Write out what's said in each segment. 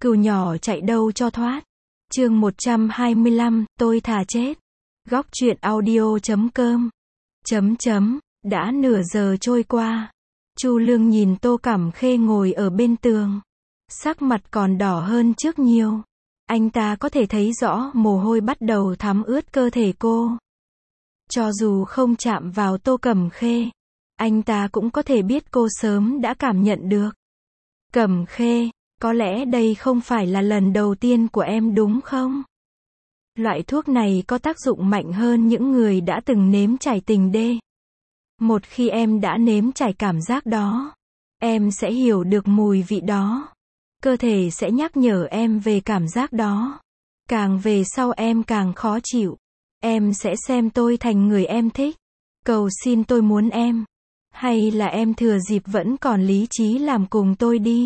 Cừu nhỏ chạy đâu cho thoát. Chương 125, tôi thà chết. Góc truyện audio.com. Đã nửa giờ trôi qua. Chu Lương nhìn Tô Cẩm Khê ngồi ở bên tường. Sắc mặt còn đỏ hơn trước nhiều. Anh ta có thể thấy rõ mồ hôi bắt đầu thấm ướt cơ thể cô. Cho dù không chạm vào Tô Cẩm Khê, anh ta cũng có thể biết cô sớm đã cảm nhận được. Cẩm Khê, có lẽ đây không phải là lần đầu tiên của em đúng không? Loại thuốc này có tác dụng mạnh hơn những người đã từng nếm trải tình đê. Một khi em đã nếm trải cảm giác đó, em sẽ hiểu được mùi vị đó. Cơ thể sẽ nhắc nhở em về cảm giác đó. Càng về sau em càng khó chịu. Em sẽ xem tôi thành người em thích. Cầu xin tôi muốn em. Hay là em thừa dịp vẫn còn lý trí làm cùng tôi đi.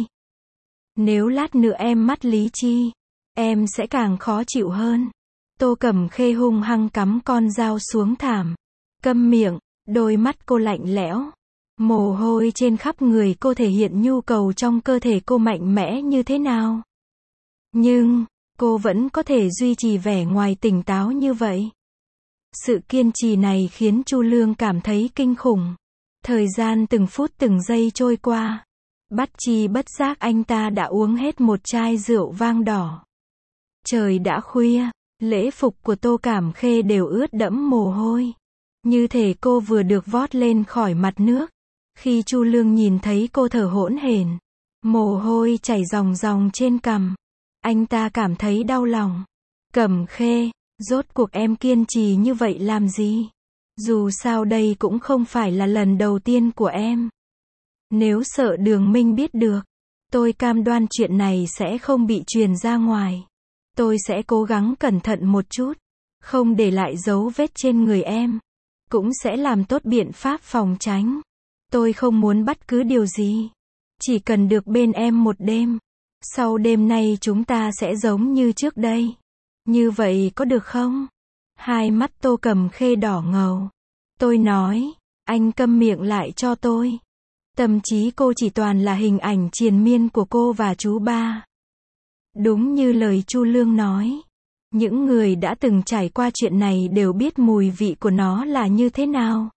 Nếu lát nữa em mất lý trí, em sẽ càng khó chịu hơn. Tô Cẩm Khê hung hăng cắm con dao xuống thảm. Câm miệng, đôi mắt cô lạnh lẽo. Mồ hôi trên khắp người cô thể hiện nhu cầu trong cơ thể cô mạnh mẽ như thế nào. Nhưng, cô vẫn có thể duy trì vẻ ngoài tỉnh táo như vậy. Sự kiên trì này khiến Chu Lương cảm thấy kinh khủng. Thời gian từng phút từng giây trôi qua. Bất chi bất giác anh ta đã uống hết một chai rượu vang đỏ. Trời đã khuya, lễ phục của Tô Cẩm Khê đều ướt đẫm mồ hôi. Như thể cô vừa được vót lên khỏi mặt nước. Khi Chu Lương nhìn thấy cô thở hổn hển, mồ hôi chảy ròng ròng trên cằm, anh ta cảm thấy đau lòng. Cẩm Khê, rốt cuộc em kiên trì như vậy làm gì? Dù sao đây cũng không phải là lần đầu tiên của em. Nếu sợ Đường Minh biết được, tôi cam đoan chuyện này sẽ không bị truyền ra ngoài. Tôi sẽ cố gắng cẩn thận một chút, không để lại dấu vết trên người em. Cũng sẽ làm tốt biện pháp phòng tránh. Tôi không muốn bất cứ điều gì. Chỉ cần được bên em một đêm. Sau đêm nay chúng ta sẽ giống như trước đây. Như vậy có được không? Hai mắt Tô Cẩm Khê đỏ ngầu. Tôi nói, anh câm miệng lại cho tôi. Tâm trí cô chỉ toàn là hình ảnh triền miên của cô và chú ba. Đúng như lời Chu Lương nói. Những người đã từng trải qua chuyện này đều biết mùi vị của nó là như thế nào.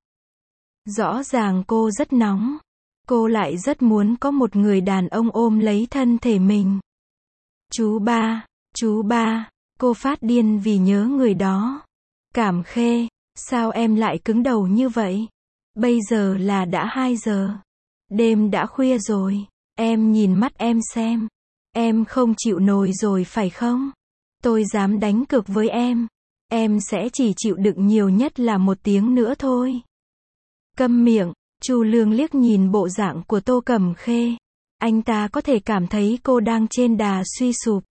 Rõ ràng cô rất nóng. Cô lại rất muốn có một người đàn ông ôm lấy thân thể mình. Chú ba, cô phát điên vì nhớ người đó. Cẩm Khê, sao em lại cứng đầu như vậy? Bây giờ là đã 2 giờ. Đêm đã khuya rồi. Em nhìn mắt em xem. Em không chịu nổi rồi phải không? Tôi dám đánh cược với em. Em sẽ chỉ chịu đựng nhiều nhất là 1 tiếng nữa thôi. Câm miệng, Chu Lương liếc nhìn bộ dạng của Tô Cẩm Khê. Anh ta có thể cảm thấy cô đang trên đà suy sụp.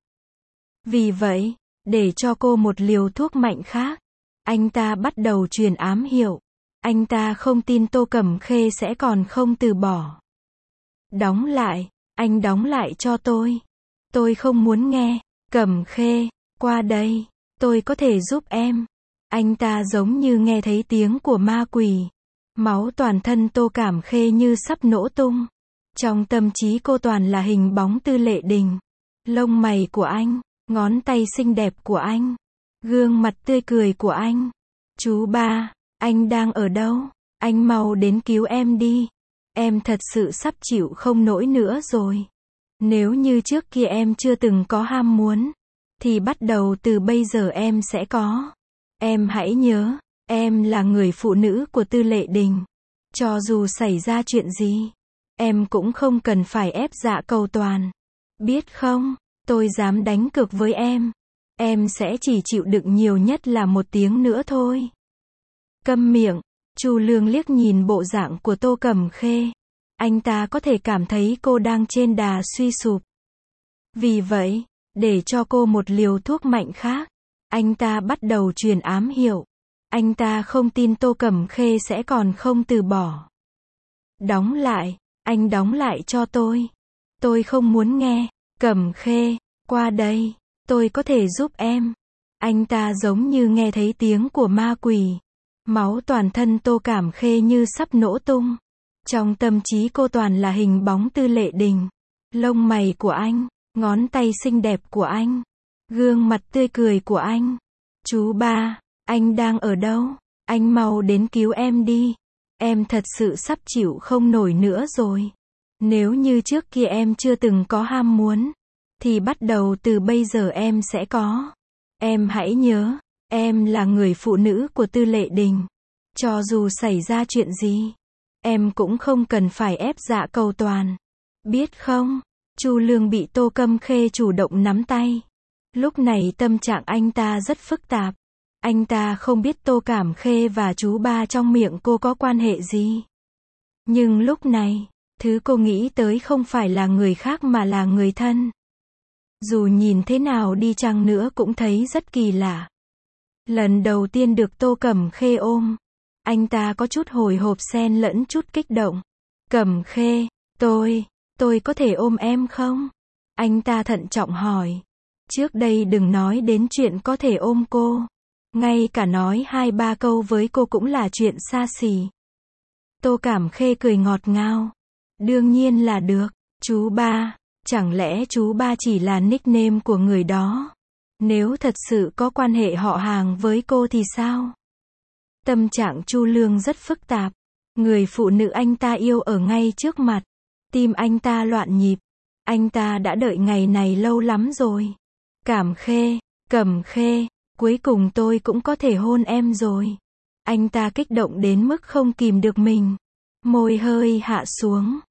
Vì vậy, để cho cô một liều thuốc mạnh khác, anh ta bắt đầu truyền ám hiệu. Anh ta không tin Tô Cẩm Khê sẽ còn không từ bỏ. Đóng lại, anh đóng lại cho tôi. Tôi không muốn nghe. Cẩm Khê, qua đây, tôi có thể giúp em. Anh ta giống như nghe thấy tiếng của ma quỷ. Máu toàn thân Tô Cẩm Khê như sắp nổ tung. Trong tâm trí cô toàn là hình bóng Tư Lệ Đình. Lông mày của anh, ngón tay xinh đẹp của anh, gương mặt tươi cười của anh. Chú ba, anh đang ở đâu? Anh mau đến cứu em đi. Em thật sự sắp chịu không nổi nữa rồi. Nếu như trước kia em chưa từng có ham muốn, thì bắt đầu từ bây giờ em sẽ có. Em hãy nhớ, em là người phụ nữ của Tư Lệ Đình. Cho dù xảy ra chuyện gì, em cũng không cần phải ép dạ cầu toàn. Biết không, tôi dám đánh cược với em. Em sẽ chỉ chịu đựng nhiều nhất là 1 tiếng nữa thôi. Câm miệng, Chu Lương liếc nhìn bộ dạng của Tô Cẩm Khê. Anh ta có thể cảm thấy cô đang trên đà suy sụp. Vì vậy, để cho cô một liều thuốc mạnh khác, anh ta bắt đầu truyền ám hiệu. Anh ta không tin Tô Cẩm Khê sẽ còn không từ bỏ. Đóng lại, anh đóng lại cho tôi. Tôi không muốn nghe. Cẩm Khê, qua đây, tôi có thể giúp em. Anh ta giống như nghe thấy tiếng của ma quỷ. Máu toàn thân Tô Cẩm Khê như sắp nổ tung. Trong tâm trí cô toàn là hình bóng Tư Lệ Đình. Lông mày của anh, ngón tay xinh đẹp của anh, gương mặt tươi cười của anh. Chú ba, anh đang ở đâu? Anh mau đến cứu em đi. Em thật sự sắp chịu không nổi nữa rồi. Nếu như trước kia em chưa từng có ham muốn, thì bắt đầu từ bây giờ em sẽ có. Em hãy nhớ, em là người phụ nữ của Tư Lệ Đình. Cho dù xảy ra chuyện gì, em cũng không cần phải ép dạ cầu toàn. Biết không? Chu Lương bị Tô Cẩm Khê chủ động nắm tay. Lúc này tâm trạng anh ta rất phức tạp. Anh ta không biết Tô Cẩm Khê và chú ba trong miệng cô có quan hệ gì. Nhưng lúc này, thứ cô nghĩ tới không phải là người khác mà là người thân. Dù nhìn thế nào đi chăng nữa cũng thấy rất kỳ lạ. Lần đầu tiên được Tô Cẩm Khê ôm, anh ta có chút hồi hộp xen lẫn chút kích động. Cẩm Khê, tôi có thể ôm em không? Anh ta thận trọng hỏi. Trước đây đừng nói đến chuyện có thể ôm cô. Ngay cả nói 2-3 câu với cô cũng là chuyện xa xỉ. Tô Cẩm Khê cười ngọt ngào. Đương nhiên là được, chú ba. Chẳng lẽ chú ba chỉ là nickname của người đó? Nếu thật sự có quan hệ họ hàng với cô thì sao? Tâm trạng Chu Lương rất phức tạp. Người phụ nữ anh ta yêu ở ngay trước mặt. Tim anh ta loạn nhịp. Anh ta đã đợi ngày này lâu lắm rồi. Cẩm Khê, cuối cùng tôi cũng có thể hôn em rồi. Anh ta kích động đến mức không kìm được mình. Môi hơi hạ xuống.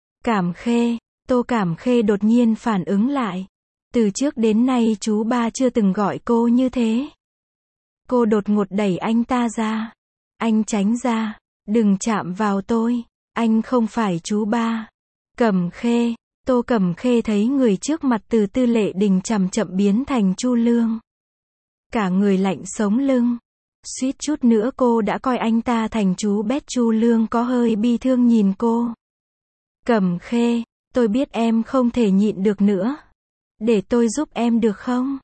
Tô Cẩm Khê đột nhiên phản ứng lại. Từ trước đến nay chú ba chưa từng gọi cô như thế. Cô đột ngột đẩy anh ta ra. Anh tránh ra. Đừng chạm vào tôi. Anh không phải chú ba. Cẩm Khê. Tô Cẩm Khê thấy người trước mặt từ Tư Lệ Đình chậm chậm biến thành Chu Lương. Cả người lạnh sống lưng. Suýt chút nữa cô đã coi anh ta thành chú bé. Chu Lương có hơi bi thương nhìn cô. Cẩm Khê, tôi biết em không thể nhịn được nữa. Để tôi giúp em được không?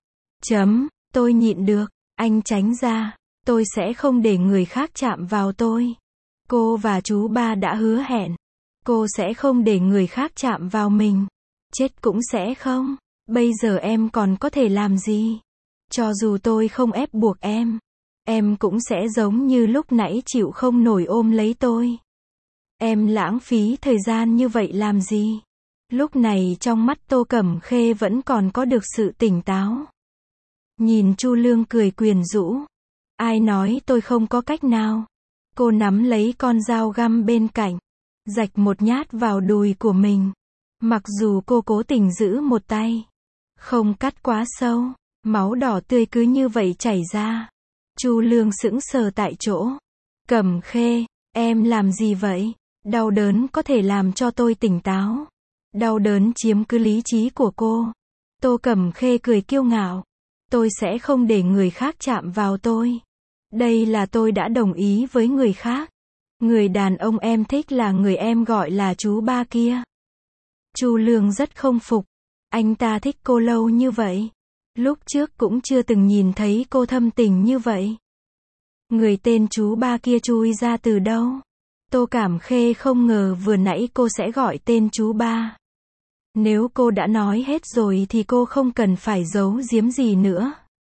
Tôi nhịn được. Anh tránh ra. Tôi sẽ không để người khác chạm vào tôi. Cô và chú ba đã hứa hẹn. Cô sẽ không để người khác chạm vào mình. Chết cũng sẽ không. Bây giờ em còn có thể làm gì? Cho dù tôi không ép buộc em cũng sẽ giống như lúc nãy chịu không nổi ôm lấy tôi. Em lãng phí thời gian như vậy làm gì? Lúc này trong mắt Tô Cẩm Khê vẫn còn có được sự tỉnh táo. Nhìn Chu Lương cười quyến rũ. Ai nói tôi không có cách nào? Cô nắm lấy con dao găm bên cạnh, rạch một nhát vào đùi của mình. Mặc dù cô cố tình giữ một tay, không cắt quá sâu, máu đỏ tươi cứ như vậy chảy ra. Chu Lương sững sờ tại chỗ. Cẩm Khê, em làm gì vậy? Đau đớn có thể làm cho tôi tỉnh táo. Đau đớn chiếm cứ lý trí của cô. Tô Cẩm Khê cười kiêu ngạo. Tôi sẽ không để người khác chạm vào tôi. Đây là tôi đã đồng ý với người khác. Người đàn ông em thích là người em gọi là chú ba kia. Chu Lương rất không phục. Anh ta thích cô lâu như vậy. Lúc trước cũng chưa từng nhìn thấy cô thâm tình như vậy. Người tên chú ba kia chui ra từ đâu? Tô Cẩm Khê không ngờ vừa nãy cô sẽ gọi tên chú ba. Nếu cô đã nói hết rồi thì cô không cần phải giấu giếm gì nữa.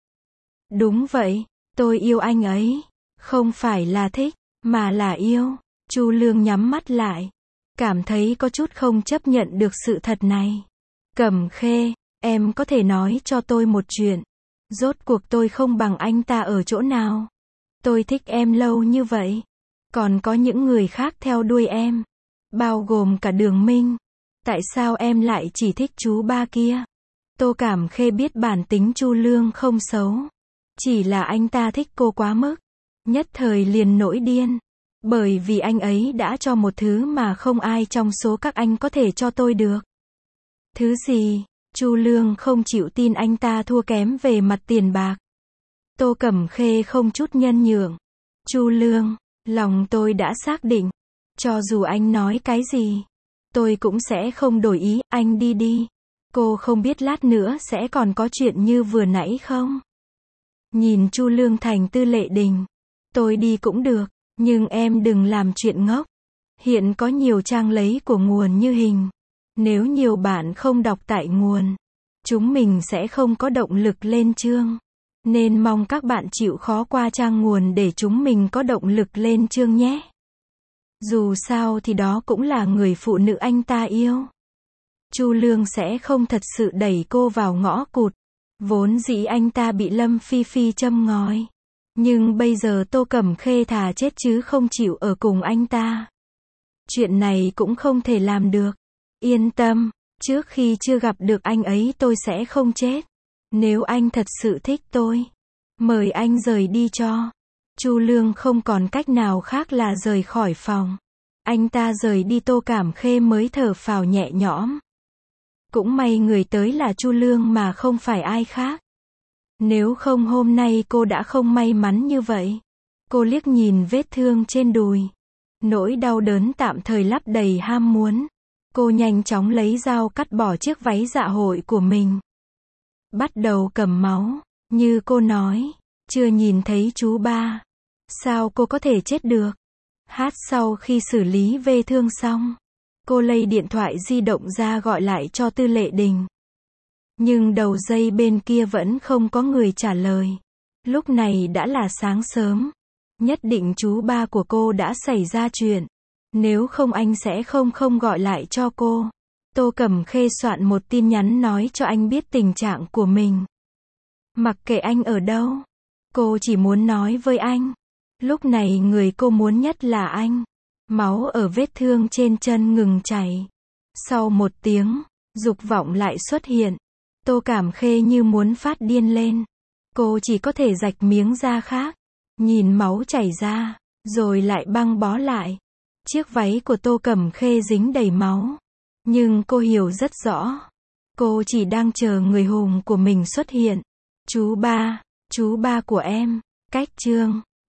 Đúng vậy, tôi yêu anh ấy. Không phải là thích, mà là yêu. Chu Lương nhắm mắt lại. Cảm thấy có chút không chấp nhận được sự thật này. Cẩm Khê, em có thể nói cho tôi một chuyện. Rốt cuộc tôi không bằng anh ta ở chỗ nào? Tôi thích em lâu như vậy. Còn có những người khác theo đuôi em. Bao gồm cả Đường Minh. Tại sao em lại chỉ thích chú ba kia? Tô Cẩm Khê biết bản tính Chu Lương không xấu. Chỉ là anh ta thích cô quá mức. Nhất thời liền nổi điên. Bởi vì anh ấy đã cho một thứ mà không ai trong số các anh có thể cho tôi được. Thứ gì? Chu Lương không chịu tin anh ta thua kém về mặt tiền bạc. Tô Cẩm Khê không chút nhân nhượng. Chu Lương, lòng tôi đã xác định. Cho dù anh nói cái gì, tôi cũng sẽ không đổi ý. Anh đi đi. Cô không biết lát nữa sẽ còn có chuyện như vừa nãy không? Nhìn Chu Lương thành Tư Lệ Đình. Tôi đi cũng được, nhưng em đừng làm chuyện ngốc. Hiện có nhiều trang lấy của nguồn như hình. Nếu nhiều bạn không đọc tại nguồn, chúng mình sẽ không có động lực lên chương. Nên mong các bạn chịu khó qua trang nguồn để chúng mình có động lực lên chương nhé. Dù sao thì đó cũng là người phụ nữ anh ta yêu. Chu Lương sẽ không thật sự đẩy cô vào ngõ cụt. Vốn dĩ anh ta bị Lâm Phi Phi châm ngòi. Nhưng bây giờ Tô Cẩm Khê thà chết chứ không chịu ở cùng anh ta. Chuyện này cũng không thể làm được. Yên tâm, trước khi chưa gặp được anh ấy tôi sẽ không chết. Nếu anh thật sự thích tôi, mời anh rời đi cho. Chu Lương không còn cách nào khác là rời khỏi phòng. Anh ta rời đi Tô Cẩm Khê mới thở phào nhẹ nhõm. Cũng may người tới là Chu Lương mà không phải ai khác. Nếu không hôm nay cô đã không may mắn như vậy. Cô liếc nhìn vết thương trên đùi. Nỗi đau đớn tạm thời lấp đầy ham muốn. Cô nhanh chóng lấy dao cắt bỏ chiếc váy dạ hội của mình. Bắt đầu cầm máu. Như cô nói, chưa nhìn thấy chú ba. Sao cô có thể chết được? Sau khi xử lý vết thương xong, cô lấy điện thoại di động ra gọi lại cho Tư Lệ Đình. Nhưng đầu dây bên kia vẫn không có người trả lời. Lúc này đã là sáng sớm. Nhất định chú ba của cô đã xảy ra chuyện. Nếu không anh sẽ không gọi lại cho cô. Tô Cẩm Khê soạn một tin nhắn nói cho anh biết tình trạng của mình. Mặc kệ anh ở đâu, cô chỉ muốn nói với anh. Lúc này người cô muốn nhất là anh. Máu ở vết thương trên chân ngừng chảy. Sau một tiếng, dục vọng lại xuất hiện. Tô Cẩm Khê như muốn phát điên lên. Cô chỉ có thể rạch miếng da khác. Nhìn máu chảy ra, rồi lại băng bó lại. Chiếc váy của Tô Cẩm Khê dính đầy máu. Nhưng cô hiểu rất rõ. Cô chỉ đang chờ người hùng của mình xuất hiện. Chú ba của em. Cách chương